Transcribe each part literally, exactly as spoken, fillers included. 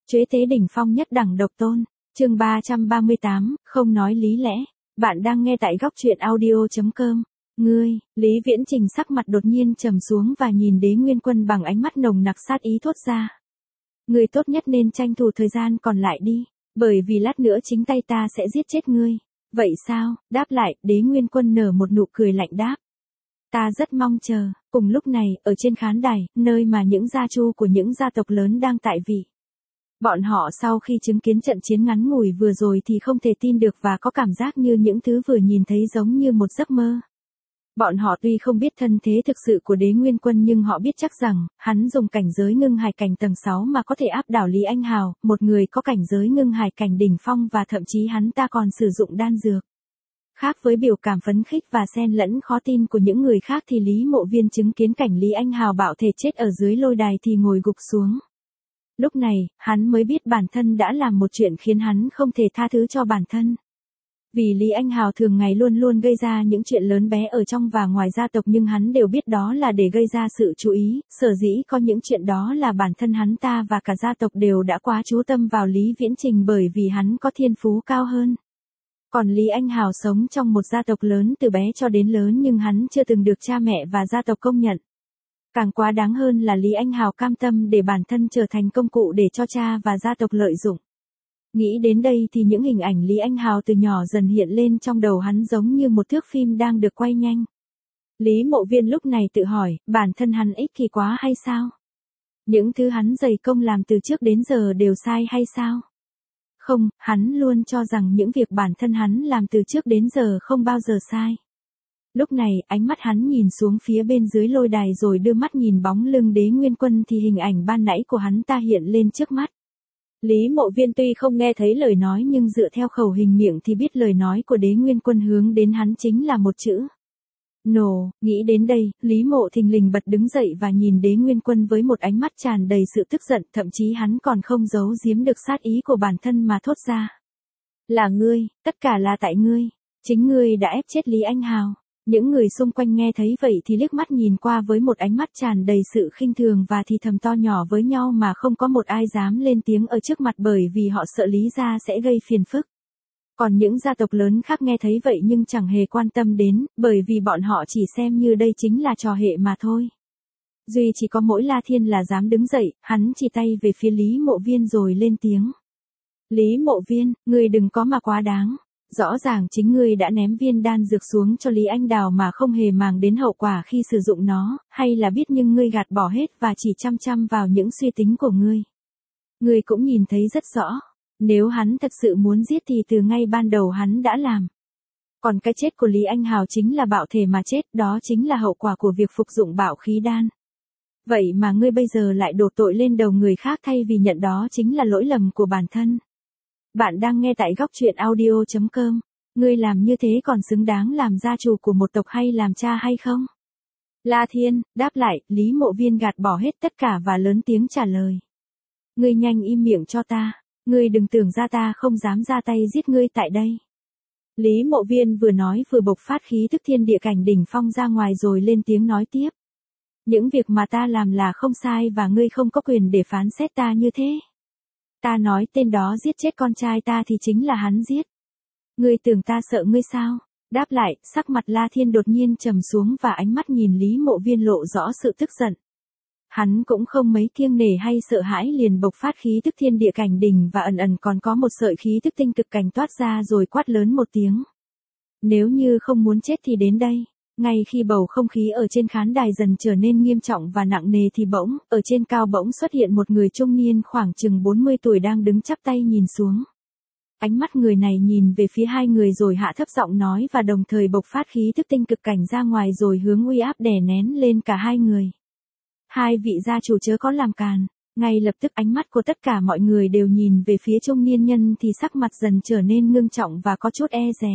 Chế tế đỉnh phong nhất đẳng độc tôn, chương ba trăm ba mươi tám, không nói lý lẽ. Bạn đang nghe tại góc truyện audio chấm com. Ngươi, Lý Viễn Trình sắc mặt đột nhiên trầm xuống và nhìn Đế Nguyên Quân bằng ánh mắt nồng nặc sát ý thốt ra. Ngươi tốt nhất nên tranh thủ thời gian còn lại đi, bởi vì lát nữa chính tay ta sẽ giết chết ngươi. Vậy sao? Đáp lại, Đế Nguyên Quân nở một nụ cười lạnh đáp. Ta rất mong chờ. Cùng lúc này, ở trên khán đài, nơi mà những gia chu của những gia tộc lớn đang tại vị. Bọn họ sau khi chứng kiến trận chiến ngắn ngủi vừa rồi thì không thể tin được và có cảm giác như những thứ vừa nhìn thấy giống như một giấc mơ. Bọn họ tuy không biết thân thế thực sự của Đế Nguyên Quân nhưng họ biết chắc rằng, hắn dùng cảnh giới ngưng hải cảnh tầng sáu mà có thể áp đảo Lý Anh Hào, một người có cảnh giới ngưng hải cảnh đỉnh phong và thậm chí hắn ta còn sử dụng đan dược. Khác với biểu cảm phấn khích và xen lẫn khó tin của những người khác thì Lý Mộ Viên chứng kiến cảnh Lý Anh Hào bạo thể chết ở dưới lôi đài thì ngồi gục xuống. Lúc này, hắn mới biết bản thân đã làm một chuyện khiến hắn không thể tha thứ cho bản thân. Vì Lý Anh Hào thường ngày luôn luôn gây ra những chuyện lớn bé ở trong và ngoài gia tộc nhưng hắn đều biết đó là để gây ra sự chú ý, sở dĩ có những chuyện đó là bản thân hắn ta và cả gia tộc đều đã quá chú tâm vào Lý Viễn Trình bởi vì hắn có thiên phú cao hơn. Còn Lý Anh Hào sống trong một gia tộc lớn từ bé cho đến lớn nhưng hắn chưa từng được cha mẹ và gia tộc công nhận. Càng quá đáng hơn là Lý Anh Hào cam tâm để bản thân trở thành công cụ để cho cha và gia tộc lợi dụng. Nghĩ đến đây thì những hình ảnh Lý Anh Hào từ nhỏ dần hiện lên trong đầu hắn giống như một thước phim đang được quay nhanh. Lý Mộ Viên lúc này tự hỏi, bản thân hắn ích kỷ quá hay sao? Những thứ hắn dày công làm từ trước đến giờ đều sai hay sao? Không, hắn luôn cho rằng những việc bản thân hắn làm từ trước đến giờ không bao giờ sai. Lúc này, ánh mắt hắn nhìn xuống phía bên dưới lôi đài rồi đưa mắt nhìn bóng lưng Đế Nguyên Quân thì hình ảnh ban nãy của hắn ta hiện lên trước mắt. Lý Mộ Viên tuy không nghe thấy lời nói nhưng dựa theo khẩu hình miệng thì biết lời nói của Đế Nguyên Quân hướng đến hắn chính là một chữ. Nổ, nghĩ đến đây, Lý Mộ thình lình bật đứng dậy và nhìn Đế Nguyên Quân với một ánh mắt tràn đầy sự tức giận, thậm chí hắn còn không giấu giếm được sát ý của bản thân mà thốt ra. Là ngươi, tất cả là tại ngươi, chính ngươi đã ép chết Lý Anh Hào. Những người xung quanh nghe thấy vậy thì liếc mắt nhìn qua với một ánh mắt tràn đầy sự khinh thường và thì thầm to nhỏ với nhau mà không có một ai dám lên tiếng ở trước mặt bởi vì họ sợ Lý gia sẽ gây phiền phức. Còn những gia tộc lớn khác nghe thấy vậy nhưng chẳng hề quan tâm đến, bởi vì bọn họ chỉ xem như đây chính là trò hệ mà thôi. Duy chỉ có mỗi La Thiên là dám đứng dậy, hắn chỉ tay về phía Lý Mộ Viên rồi lên tiếng. Lý Mộ Viên, ngươi đừng có mà quá đáng. Rõ ràng chính ngươi đã ném viên đan dược xuống cho Lý Anh Đào mà không hề màng đến hậu quả khi sử dụng nó, hay là biết nhưng ngươi gạt bỏ hết và chỉ chăm chăm vào những suy tính của ngươi. Ngươi cũng nhìn thấy rất rõ, nếu hắn thật sự muốn giết thì từ ngay ban đầu hắn đã làm. Còn cái chết của Lý Anh Hào chính là bạo thể mà chết, đó chính là hậu quả của việc phục dụng bạo khí đan. Vậy mà ngươi bây giờ lại đổ tội lên đầu người khác thay vì nhận đó chính là lỗi lầm của bản thân. Bạn đang nghe tại góc truyện audio chấm com. Ngươi làm như thế còn xứng đáng làm gia chủ của một tộc hay làm cha hay không? La Thiên, đáp lại, Lý Mộ Viên gạt bỏ hết tất cả và lớn tiếng trả lời. Ngươi nhanh im miệng cho ta, ngươi đừng tưởng ra ta không dám ra tay giết ngươi tại đây. Lý Mộ Viên vừa nói vừa bộc phát khí tức thiên địa cảnh đỉnh phong ra ngoài rồi lên tiếng nói tiếp. Những việc mà ta làm là không sai và ngươi không có quyền để phán xét ta như thế. Ta nói tên đó giết chết con trai ta thì chính là hắn giết. Ngươi tưởng ta sợ ngươi sao? Đáp lại, sắc mặt La Thiên đột nhiên trầm xuống và ánh mắt nhìn Lý Mộ Viên lộ rõ sự tức giận. Hắn cũng không mấy kiêng nể hay sợ hãi liền bộc phát khí tức thiên địa cảnh đỉnh và ẩn ẩn còn có một sợi khí tức tinh cực cảnh toát ra rồi quát lớn một tiếng. Nếu như không muốn chết thì đến đây. Ngay khi bầu không khí ở trên khán đài dần trở nên nghiêm trọng và nặng nề thì bỗng, ở trên cao bỗng xuất hiện một người trung niên khoảng chừng bốn mươi tuổi đang đứng chắp tay nhìn xuống. Ánh mắt người này nhìn về phía hai người rồi hạ thấp giọng nói và đồng thời bộc phát khí thức tinh cực cảnh ra ngoài rồi hướng uy áp đè nén lên cả hai người. Hai vị gia chủ chớ có làm càn. Ngay lập tức ánh mắt của tất cả mọi người đều nhìn về phía trung niên nhân thì sắc mặt dần trở nên ngưng trọng và có chút e dè.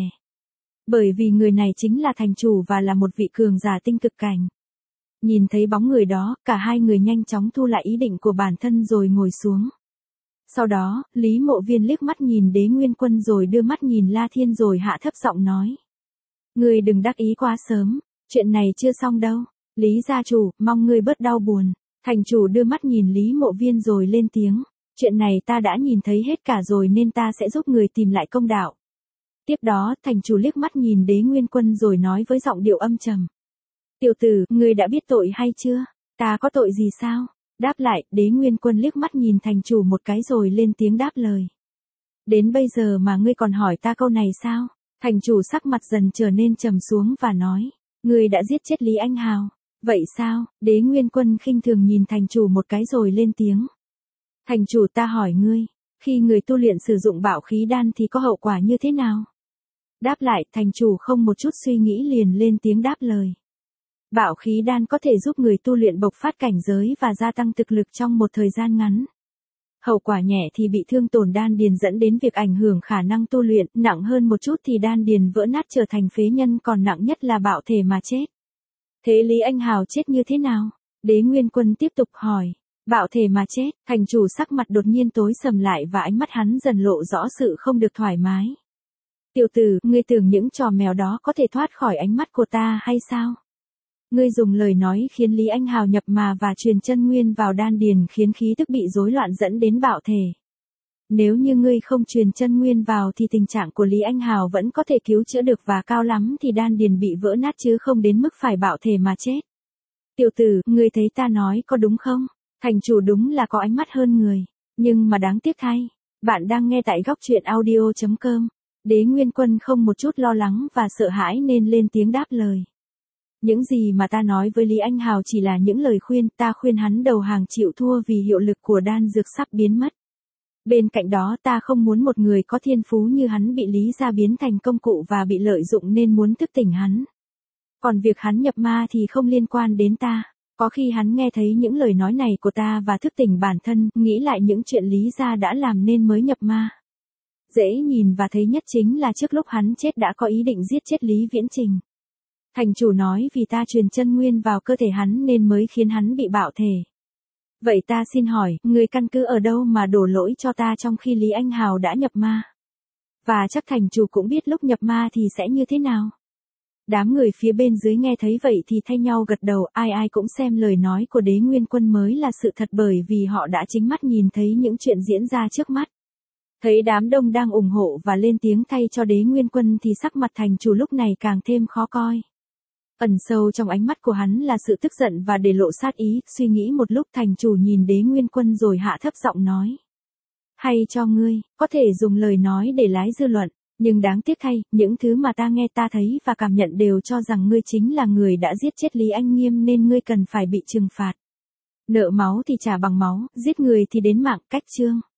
Bởi vì người này chính là thành chủ và là một vị cường giả tinh cực cảnh. Nhìn thấy bóng người đó, cả hai người nhanh chóng thu lại ý định của bản thân rồi ngồi xuống. Sau đó, Lý Mộ Viên liếc mắt nhìn Đế Nguyên Quân rồi đưa mắt nhìn La Thiên rồi hạ thấp giọng nói. Ngươi đừng đắc ý quá sớm, chuyện này chưa xong đâu. Lý gia chủ, mong ngươi bớt đau buồn. Thành chủ đưa mắt nhìn Lý Mộ Viên rồi lên tiếng. Chuyện này ta đã nhìn thấy hết cả rồi nên ta sẽ giúp người tìm lại công đạo. Tiếp đó, thành chủ liếc mắt nhìn Đế Nguyên Quân rồi nói với giọng điệu âm trầm. Tiểu tử, ngươi đã biết tội hay chưa? Ta có tội gì sao? Đáp lại, Đế Nguyên Quân liếc mắt nhìn thành chủ một cái rồi lên tiếng đáp lời. Đến bây giờ mà ngươi còn hỏi ta câu này sao? Thành chủ sắc mặt dần trở nên trầm xuống và nói. Ngươi đã giết chết Lý Anh Hào. Vậy sao? Đế Nguyên Quân khinh thường nhìn thành chủ một cái rồi lên tiếng. Thành chủ, ta hỏi ngươi, khi người tu luyện sử dụng bạo khí đan thì có hậu quả như thế nào? Đáp lại, thành chủ không một chút suy nghĩ liền lên tiếng đáp lời. Bạo khí đan có thể giúp người tu luyện bộc phát cảnh giới và gia tăng thực lực trong một thời gian ngắn. Hậu quả nhẹ thì bị thương tổn đan điền dẫn đến việc ảnh hưởng khả năng tu luyện, nặng hơn một chút thì đan điền vỡ nát trở thành phế nhân, còn nặng nhất là bạo thể mà chết. Thế Lý Anh Hào chết như thế nào? Đế Nguyên Quân tiếp tục hỏi. Bạo thể mà chết, thành chủ sắc mặt đột nhiên tối sầm lại và ánh mắt hắn dần lộ rõ sự không được thoải mái. Tiểu tử, ngươi tưởng những trò mèo đó có thể thoát khỏi ánh mắt của ta hay sao? Ngươi dùng lời nói khiến Lý Anh Hào nhập mà và truyền chân nguyên vào đan điền khiến khí tức bị rối loạn dẫn đến bạo thể. Nếu như ngươi không truyền chân nguyên vào thì tình trạng của Lý Anh Hào vẫn có thể cứu chữa được và cao lắm thì đan điền bị vỡ nát chứ không đến mức phải bạo thể mà chết. Tiểu tử, ngươi thấy ta nói có đúng không? Thành chủ đúng là có ánh mắt hơn người. Nhưng mà đáng tiếc thay. Bạn đang nghe tại góc truyện audio chấm com. Đế Nguyên Quân không một chút lo lắng và sợ hãi nên lên tiếng đáp lời. Những gì mà ta nói với Lý Anh Hào chỉ là những lời khuyên, ta khuyên hắn đầu hàng chịu thua vì hiệu lực của đan dược sắp biến mất. Bên cạnh đó ta không muốn một người có thiên phú như hắn bị Lý gia biến thành công cụ và bị lợi dụng nên muốn thức tỉnh hắn. Còn việc hắn nhập ma thì không liên quan đến ta. Có khi hắn nghe thấy những lời nói này của ta và thức tỉnh bản thân, nghĩ lại những chuyện Lý gia đã làm nên mới nhập ma. Dễ nhìn và thấy nhất chính là trước lúc hắn chết đã có ý định giết chết Lý Viễn Trình. Thành chủ nói vì ta truyền chân nguyên vào cơ thể hắn nên mới khiến hắn bị bạo thể. Vậy ta xin hỏi, người căn cứ ở đâu mà đổ lỗi cho ta trong khi Lý Anh Hào đã nhập ma? Và chắc thành chủ cũng biết lúc nhập ma thì sẽ như thế nào? Đám người phía bên dưới nghe thấy vậy thì thay nhau gật đầu, ai ai cũng xem lời nói của Đế Nguyên Quân mới là sự thật bởi vì họ đã chính mắt nhìn thấy những chuyện diễn ra trước mắt. Thấy đám đông đang ủng hộ và lên tiếng thay cho Đế Nguyên Quân thì sắc mặt thành chủ lúc này càng thêm khó coi. Ẩn sâu trong ánh mắt của hắn là sự tức giận và để lộ sát ý, suy nghĩ một lúc thành chủ nhìn Đế Nguyên Quân rồi hạ thấp giọng nói. Hay cho ngươi, có thể dùng lời nói để lái dư luận, nhưng đáng tiếc thay, những thứ mà ta nghe ta thấy và cảm nhận đều cho rằng ngươi chính là người đã giết chết Lý Anh Nghiêm nên ngươi cần phải bị trừng phạt. Nợ máu thì trả bằng máu, giết người thì đến mạng, cách chương.